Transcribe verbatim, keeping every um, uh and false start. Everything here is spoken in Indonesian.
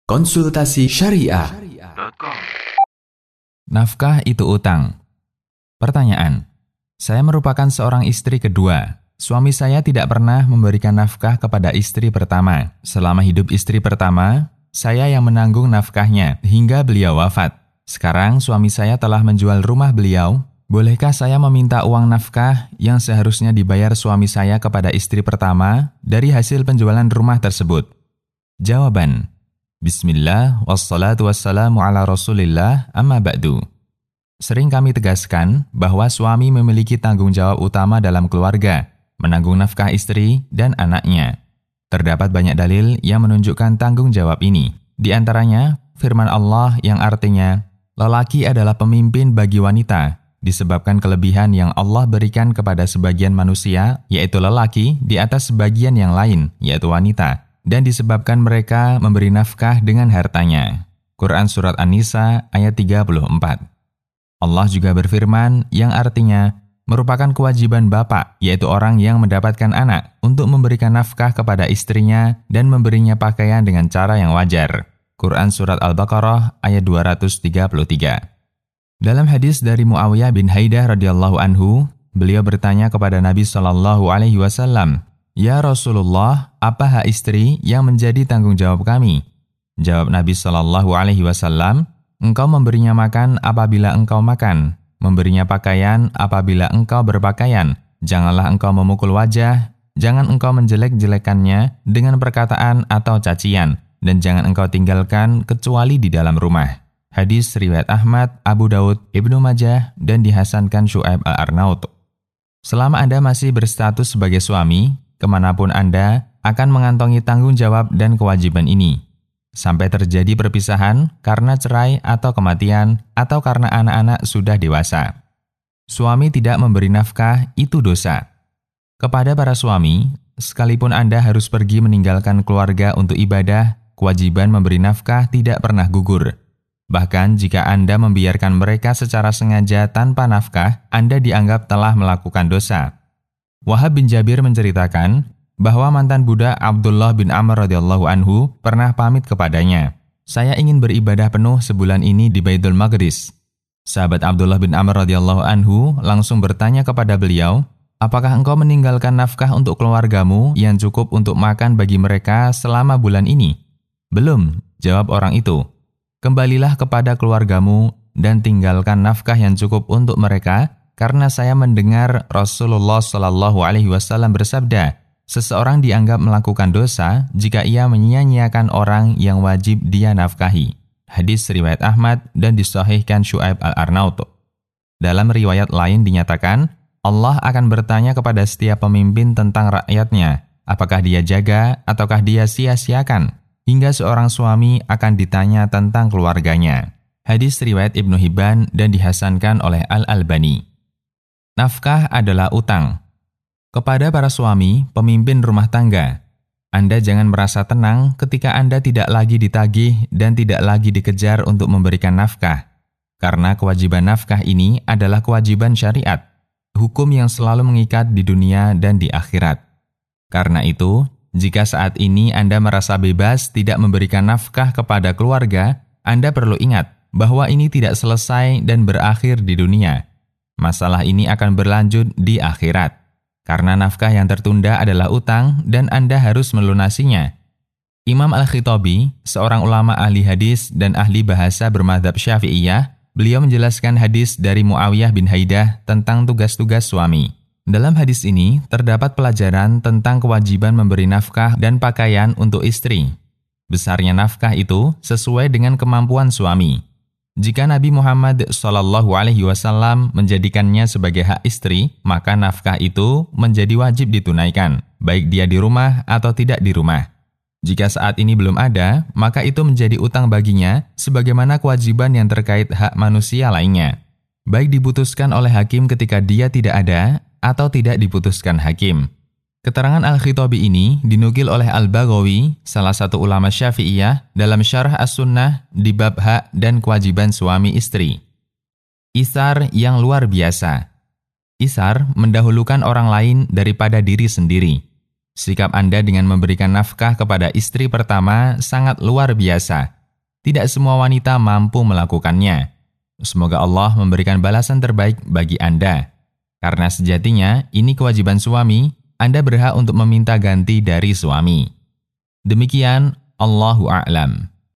Konsultasi Syariah. Nafkah itu utang. Pertanyaan, saya merupakan seorang istri kedua. Suami saya tidak pernah memberikan nafkah kepada istri pertama. Selama hidup istri pertama, saya yang menanggung nafkahnya hingga beliau wafat. Sekarang suami saya telah menjual rumah beliau. Bolehkah saya meminta uang nafkah yang seharusnya dibayar suami saya kepada istri pertama dari hasil penjualan rumah tersebut? Jawaban, Bismillah, wassalatu wassalamu ala rasulillah, amma ba'du. Sering kami tegaskan bahwa suami memiliki tanggung jawab utama dalam keluarga, menanggung nafkah istri dan anaknya. Terdapat banyak dalil yang menunjukkan tanggung jawab ini. Di antaranya, firman Allah yang artinya, lelaki adalah pemimpin bagi wanita, disebabkan kelebihan yang Allah berikan kepada sebagian manusia, yaitu lelaki, di atas sebagian yang lain, yaitu wanita, dan disebabkan mereka memberi nafkah dengan hartanya. Quran Surat An-Nisa ayat tiga puluh empat. Allah juga berfirman yang artinya merupakan kewajiban bapak, yaitu orang yang mendapatkan anak, untuk memberikan nafkah kepada istrinya dan memberinya pakaian dengan cara yang wajar. Quran Surat Al-Baqarah ayat dua ratus tiga puluh tiga. Dalam hadis dari Muawiyah bin Haidah radhiyallahu anhu, beliau bertanya kepada Nabi shallallahu alaihi wasallam, "Ya Rasulullah, apa hak istri yang menjadi tanggung jawab kami?" Jawab Nabi shallallahu alaihi wasallam, "Engkau memberinya makan apabila engkau makan, memberinya pakaian apabila engkau berpakaian. Janganlah engkau memukul wajah, jangan engkau menjelek-jelekannya dengan perkataan atau cacian, dan jangan engkau tinggalkan kecuali di dalam rumah." Hadis riwayat Ahmad, Abu Daud, Ibnu Majah, dan dihasankan Syu'aib Al-Arnaut. Selama Anda masih berstatus sebagai suami, kemanapun Anda akan mengantongi tanggung jawab dan kewajiban ini. Sampai terjadi perpisahan karena cerai atau kematian, atau karena anak-anak sudah dewasa. Suami tidak memberi nafkah itu dosa. Kepada para suami, sekalipun Anda harus pergi meninggalkan keluarga untuk ibadah, kewajiban memberi nafkah tidak pernah gugur. Bahkan jika Anda membiarkan mereka secara sengaja tanpa nafkah, Anda dianggap telah melakukan dosa. Wahab bin Jabir menceritakan bahwa mantan budak Abdullah bin Amr radhiyallahu anhu pernah pamit kepadanya, "Saya ingin beribadah penuh sebulan ini di Baitul Maqdis." Sahabat Abdullah bin Amr radhiyallahu anhu langsung bertanya kepada beliau, "Apakah engkau meninggalkan nafkah untuk keluargamu yang cukup untuk makan bagi mereka selama bulan ini?" "Belum," jawab orang itu. "Kembalilah kepada keluargamu dan tinggalkan nafkah yang cukup untuk mereka, karena saya mendengar Rasulullah shallallahu alaihi wasallam bersabda, seseorang dianggap melakukan dosa jika ia menyia-nyiakan orang yang wajib dia nafkahi." Hadis riwayat Ahmad dan disahihkan Syu'aib Al-Arnaut. Dalam riwayat lain dinyatakan, Allah akan bertanya kepada setiap pemimpin tentang rakyatnya, apakah dia jaga ataukah dia sia-siakan, hingga seorang suami akan ditanya tentang keluarganya. Hadis riwayat Ibnu Hibban dan dihasankan oleh Al-Albani. Nafkah adalah utang. Kepada para suami, pemimpin rumah tangga, Anda jangan merasa tenang ketika Anda tidak lagi ditagih dan tidak lagi dikejar untuk memberikan nafkah. Karena kewajiban nafkah ini adalah kewajiban syariat, hukum yang selalu mengikat di dunia dan di akhirat. Karena itu, jika saat ini Anda merasa bebas tidak memberikan nafkah kepada keluarga, Anda perlu ingat bahwa ini tidak selesai dan berakhir di dunia. Masalah ini akan berlanjut di akhirat. Karena nafkah yang tertunda adalah utang dan Anda harus melunasinya. Imam Al-Khitabi, seorang ulama ahli hadis dan ahli bahasa bermadzhab Syafi'iyah, beliau menjelaskan hadis dari Muawiyah bin Haidah tentang tugas-tugas suami. Dalam hadis ini, terdapat pelajaran tentang kewajiban memberi nafkah dan pakaian untuk istri. Besarnya nafkah itu sesuai dengan kemampuan suami. Jika Nabi Muhammad shallallahu alaihi wasallam menjadikannya sebagai hak istri, maka nafkah itu menjadi wajib ditunaikan, baik dia di rumah atau tidak di rumah. Jika saat ini belum ada, maka itu menjadi utang baginya, sebagaimana kewajiban yang terkait hak manusia lainnya. Baik diputuskan oleh hakim ketika dia tidak ada, atau tidak diputuskan hakim. Keterangan Al-Khitabi ini dinukil oleh Al-Baghawi, salah satu ulama Syafi'iyah, dalam Syarah As-Sunnah di bab hak dan kewajiban suami istri. Isar yang luar biasa. Isar mendahulukan orang lain daripada diri sendiri. Sikap Anda dengan memberikan nafkah kepada istri pertama sangat luar biasa. Tidak semua wanita mampu melakukannya. Semoga Allah memberikan balasan terbaik bagi Anda. Karena sejatinya ini kewajiban suami, Anda berhak untuk meminta ganti dari suami. Demikian, Allahu a'lam.